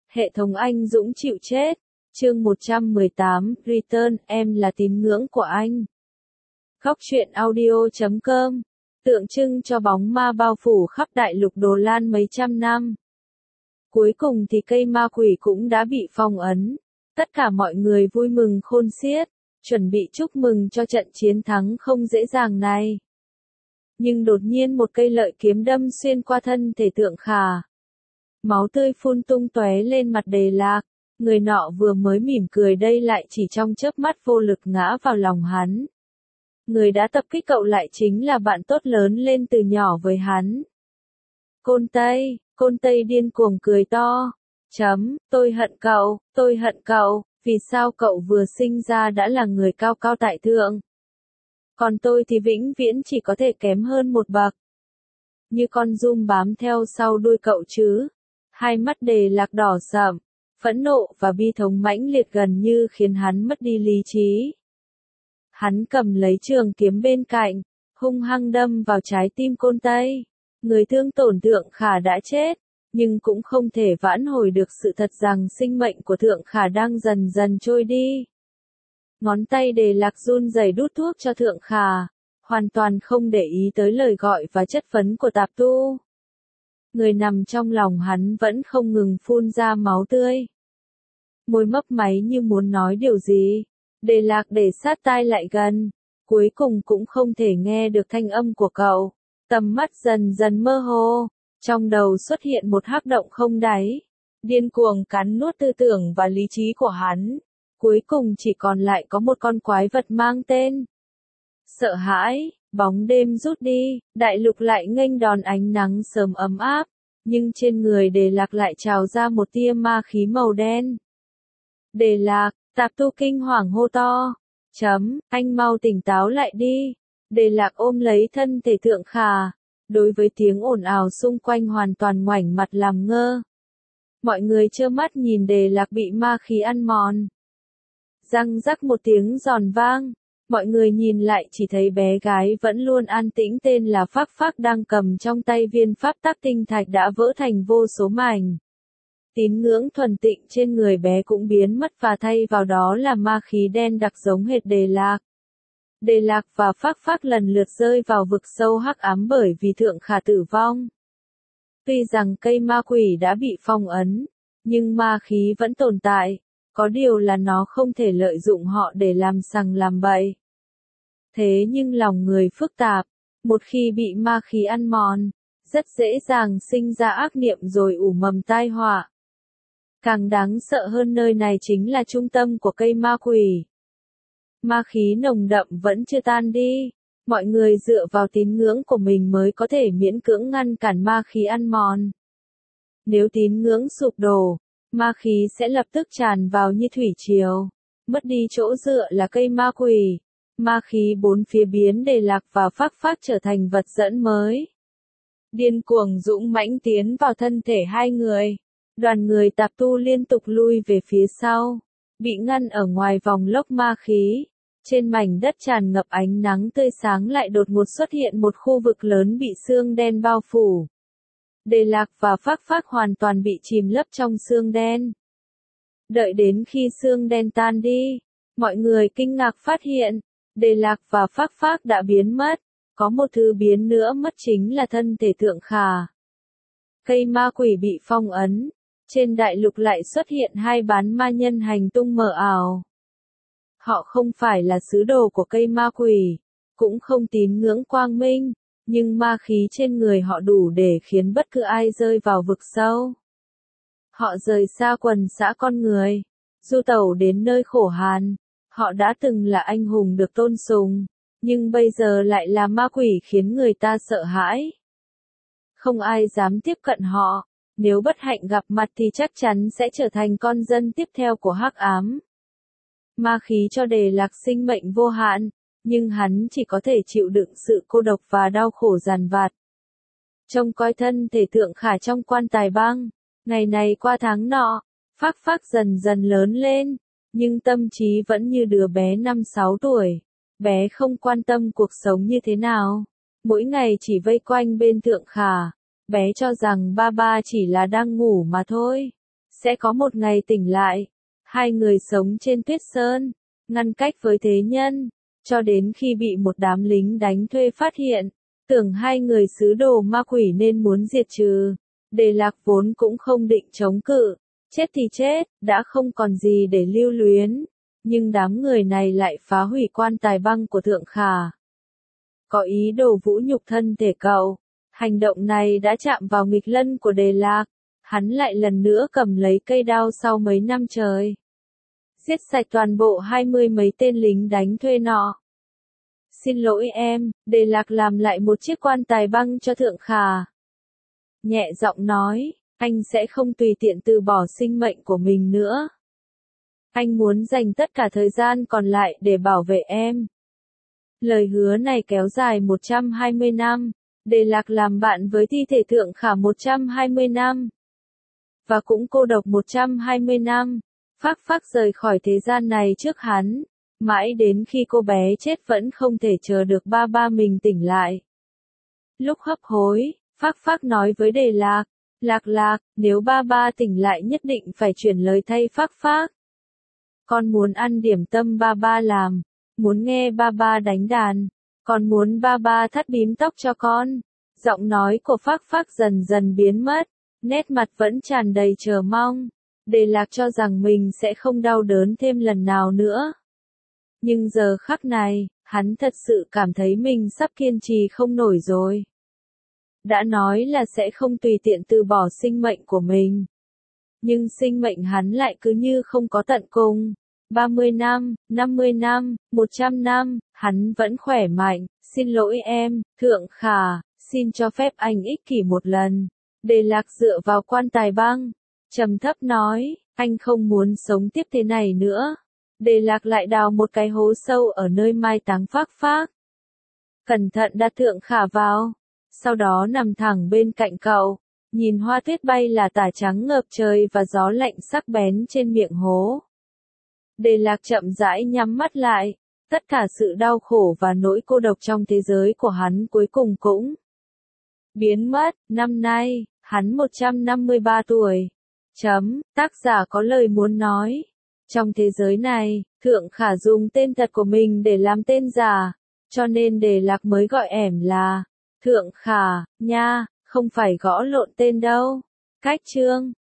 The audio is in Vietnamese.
Hệ thống anh dũng chịu chết. Chương 118, Return, em là tín ngưỡng của anh. Góc truyện audio.com. Tượng trưng cho bóng ma bao phủ khắp đại lục Đồ Lan mấy trăm năm. Cuối cùng thì cây ma quỷ cũng đã bị phong ấn. Tất cả mọi người vui mừng khôn xiết, chuẩn bị chúc mừng cho trận chiến thắng không dễ dàng này. Nhưng đột nhiên một cây lợi kiếm đâm xuyên qua thân thể Tượng Khả. Máu tươi phun tung tóe lên mặt Đề Lạc. Người nọ vừa mới mỉm cười đây lại chỉ trong chớp mắt vô lực ngã vào lòng hắn. Người đã tập kích cậu lại chính là bạn tốt lớn lên từ nhỏ với hắn. Côn Tây điên cuồng cười to. Tôi hận cậu, vì sao cậu vừa sinh ra đã là người cao cao tại thượng. Còn tôi thì vĩnh viễn chỉ có thể kém hơn một bậc. Như con giun bám theo sau đuôi cậu chứ. Hai mắt Đề Lạc đỏ sậm, phẫn nộ và bi thống mãnh liệt gần như khiến hắn mất đi lý trí. Hắn cầm lấy trường kiếm bên cạnh, hung hăng đâm vào trái tim Côn Tây. Người thương tổn Tượng Khả đã chết, nhưng cũng không thể vãn hồi được sự thật rằng sinh mệnh của Tượng Khả đang dần dần trôi đi. Ngón tay Đề Lạc run rẩy đút thuốc cho Tượng Khả, hoàn toàn không để ý tới lời gọi và chất vấn của Tạp Tu. Người nằm trong lòng hắn vẫn không ngừng phun ra máu tươi. Môi mấp máy như muốn nói điều gì. Đề Lạc để sát tai lại gần, cuối cùng cũng không thể nghe được thanh âm của cậu. Tầm mắt dần dần mơ hồ, trong đầu xuất hiện một hắc động không đáy, điên cuồng cắn nuốt tư tưởng và lý trí của hắn. Cuối cùng chỉ còn lại có một con quái vật mang tên sợ hãi. Bóng đêm rút đi, đại lục lại nghênh đón ánh nắng sớm ấm áp, nhưng trên người Đề Lạc lại trào ra một tia ma khí màu đen. Đề Lạc, Tạp Tu kinh hoàng hô to. Anh mau tỉnh táo lại đi. Đề Lạc ôm lấy thân thể Tượng Khả, đối với tiếng ồn ào xung quanh hoàn toàn ngoảnh mặt làm ngơ. Mọi người trơ mắt nhìn Đề Lạc bị ma khí ăn mòn. Răng rắc một tiếng giòn vang. Mọi người nhìn lại chỉ thấy bé gái vẫn luôn an tĩnh tên là Phác Phác đang cầm trong tay viên pháp tắc tinh thạch đã vỡ thành vô số mảnh. Tín ngưỡng thuần tịnh trên người bé cũng biến mất và thay vào đó là ma khí đen đặc giống hệt Đề Lạc. Đề Lạc và Phác Phác lần lượt rơi vào vực sâu hắc ám bởi vì Tượng Khả tử vong. Tuy rằng cây ma quỷ đã bị phong ấn, nhưng ma khí vẫn tồn tại, có điều là nó không thể lợi dụng họ để làm sằng làm bậy. Thế nhưng lòng người phức tạp, một khi bị ma khí ăn mòn, rất dễ dàng sinh ra ác niệm rồi ủ mầm tai họa. Càng đáng sợ hơn nơi này chính là trung tâm của cây ma quỷ. Ma khí nồng đậm vẫn chưa tan đi, mọi người dựa vào tín ngưỡng của mình mới có thể miễn cưỡng ngăn cản ma khí ăn mòn. Nếu tín ngưỡng sụp đổ, ma khí sẽ lập tức tràn vào như thủy triều, mất đi chỗ dựa là cây ma quỷ. Ma khí bốn phía biến Đề Lạc và Phác Phác trở thành vật dẫn mới. Điên cuồng dũng mãnh tiến vào thân thể hai người. Đoàn người Tạp Tu liên tục lui về phía sau, bị ngăn ở ngoài vòng lốc ma khí. Trên mảnh đất tràn ngập ánh nắng tươi sáng lại đột ngột xuất hiện một khu vực lớn bị sương đen bao phủ. Đề Lạc và Phác Phác hoàn toàn bị chìm lấp trong sương đen. Đợi đến khi sương đen tan đi, mọi người kinh ngạc phát hiện, Đề Lạc và Phác Phác đã biến mất, có một thứ biến nữa mất chính là thân thể Tượng Khả. Cây ma quỷ bị phong ấn, trên đại lục lại xuất hiện hai bán ma nhân hành tung mờ ảo. Họ không phải là sứ đồ của cây ma quỷ, cũng không tín ngưỡng quang minh, nhưng ma khí trên người họ đủ để khiến bất cứ ai rơi vào vực sâu. Họ rời xa quần xã con người, du tẩu đến nơi khổ hàn. Họ đã từng là anh hùng được tôn sùng, nhưng bây giờ lại là ma quỷ khiến người ta sợ hãi. Không ai dám tiếp cận họ, nếu bất hạnh gặp mặt thì chắc chắn sẽ trở thành con dân tiếp theo của hắc ám. Ma khí cho Đề Lạc sinh mệnh vô hạn, nhưng hắn chỉ có thể chịu đựng sự cô độc và đau khổ dằn vặt. Trông coi thân thể Tượng Khả trong quan tài băng, ngày này qua tháng nọ, Phác Phác dần dần lớn lên. Nhưng tâm trí vẫn như đứa bé 5-6 tuổi. Bé không quan tâm cuộc sống như thế nào. Mỗi ngày chỉ vây quanh bên Tượng Khả. Bé cho rằng ba chỉ là đang ngủ mà thôi. Sẽ có một ngày tỉnh lại, hai người sống trên tuyết sơn, ngăn cách với thế nhân, cho đến khi bị một đám lính đánh thuê phát hiện, tưởng hai người sứ đồ ma quỷ nên muốn diệt trừ. Đề Lạc vốn cũng không định chống cự, chết thì chết, đã không còn gì để lưu luyến, nhưng đám người này lại phá hủy quan tài băng của Thượng Khả. Có ý đồ vũ nhục thân thể cậu. Hành động này đã chạm vào nghịch lân của Đề Lạc, hắn lại lần nữa cầm lấy cây đao sau mấy năm trời. Giết sạch toàn bộ 20 mấy tên lính đánh thuê nọ. Xin lỗi em, Đề Lạc làm lại một chiếc quan tài băng cho Thượng Khả. Nhẹ giọng nói, anh sẽ không tùy tiện từ bỏ sinh mệnh của mình nữa. Anh muốn dành tất cả thời gian còn lại để bảo vệ em. Lời hứa này kéo dài 120 năm, Đề Lạc làm bạn với thi thể Thượng Khả 120 năm. Và cũng cô độc 120 năm. Phác Phác rời khỏi thế gian này trước hắn, mãi đến khi cô bé chết vẫn không thể chờ được ba ba mình tỉnh lại. Lúc hấp hối, Phác Phác nói với Đề Lạc, Lạc Lạc, nếu ba ba tỉnh lại nhất định phải chuyển lời thay Phác Phác. Con muốn ăn điểm tâm ba ba làm, muốn nghe ba ba đánh đàn, con muốn ba ba thắt bím tóc cho con. Giọng nói của Phác Phác dần dần biến mất, nét mặt vẫn tràn đầy chờ mong. Đề Lạc cho rằng mình sẽ không đau đớn thêm lần nào nữa. Nhưng giờ khắc này, hắn thật sự cảm thấy mình sắp kiên trì không nổi rồi. Đã nói là sẽ không tùy tiện từ bỏ sinh mệnh của mình. Nhưng sinh mệnh hắn lại cứ như không có tận cùng. 30 năm, 50 năm, 100 năm, hắn vẫn khỏe mạnh. Xin lỗi em, Thượng Khả, xin cho phép anh ích kỷ một lần. Đề Lạc dựa vào quan tài băng, trầm thấp nói, anh không muốn sống tiếp thế này nữa. Đề Lạc lại đào một cái hố sâu ở nơi mai táng Phác Phác. Cẩn thận đặt Thượng Khả vào, sau đó nằm thẳng bên cạnh cậu, nhìn hoa tuyết bay là tả trắng ngập trời và gió lạnh sắc bén trên miệng hố. Đề Lạc chậm rãi nhắm mắt lại, tất cả sự đau khổ và nỗi cô độc trong thế giới của hắn cuối cùng cũng biến mất. Năm nay, hắn 153 tuổi. Tác giả có lời muốn nói. Trong thế giới này, Thượng Khả dùng tên thật của mình để làm tên giả, cho nên Đề Lạc mới gọi ẻm là Thượng Khả, nha, không phải gõ lộn tên đâu. Cách chương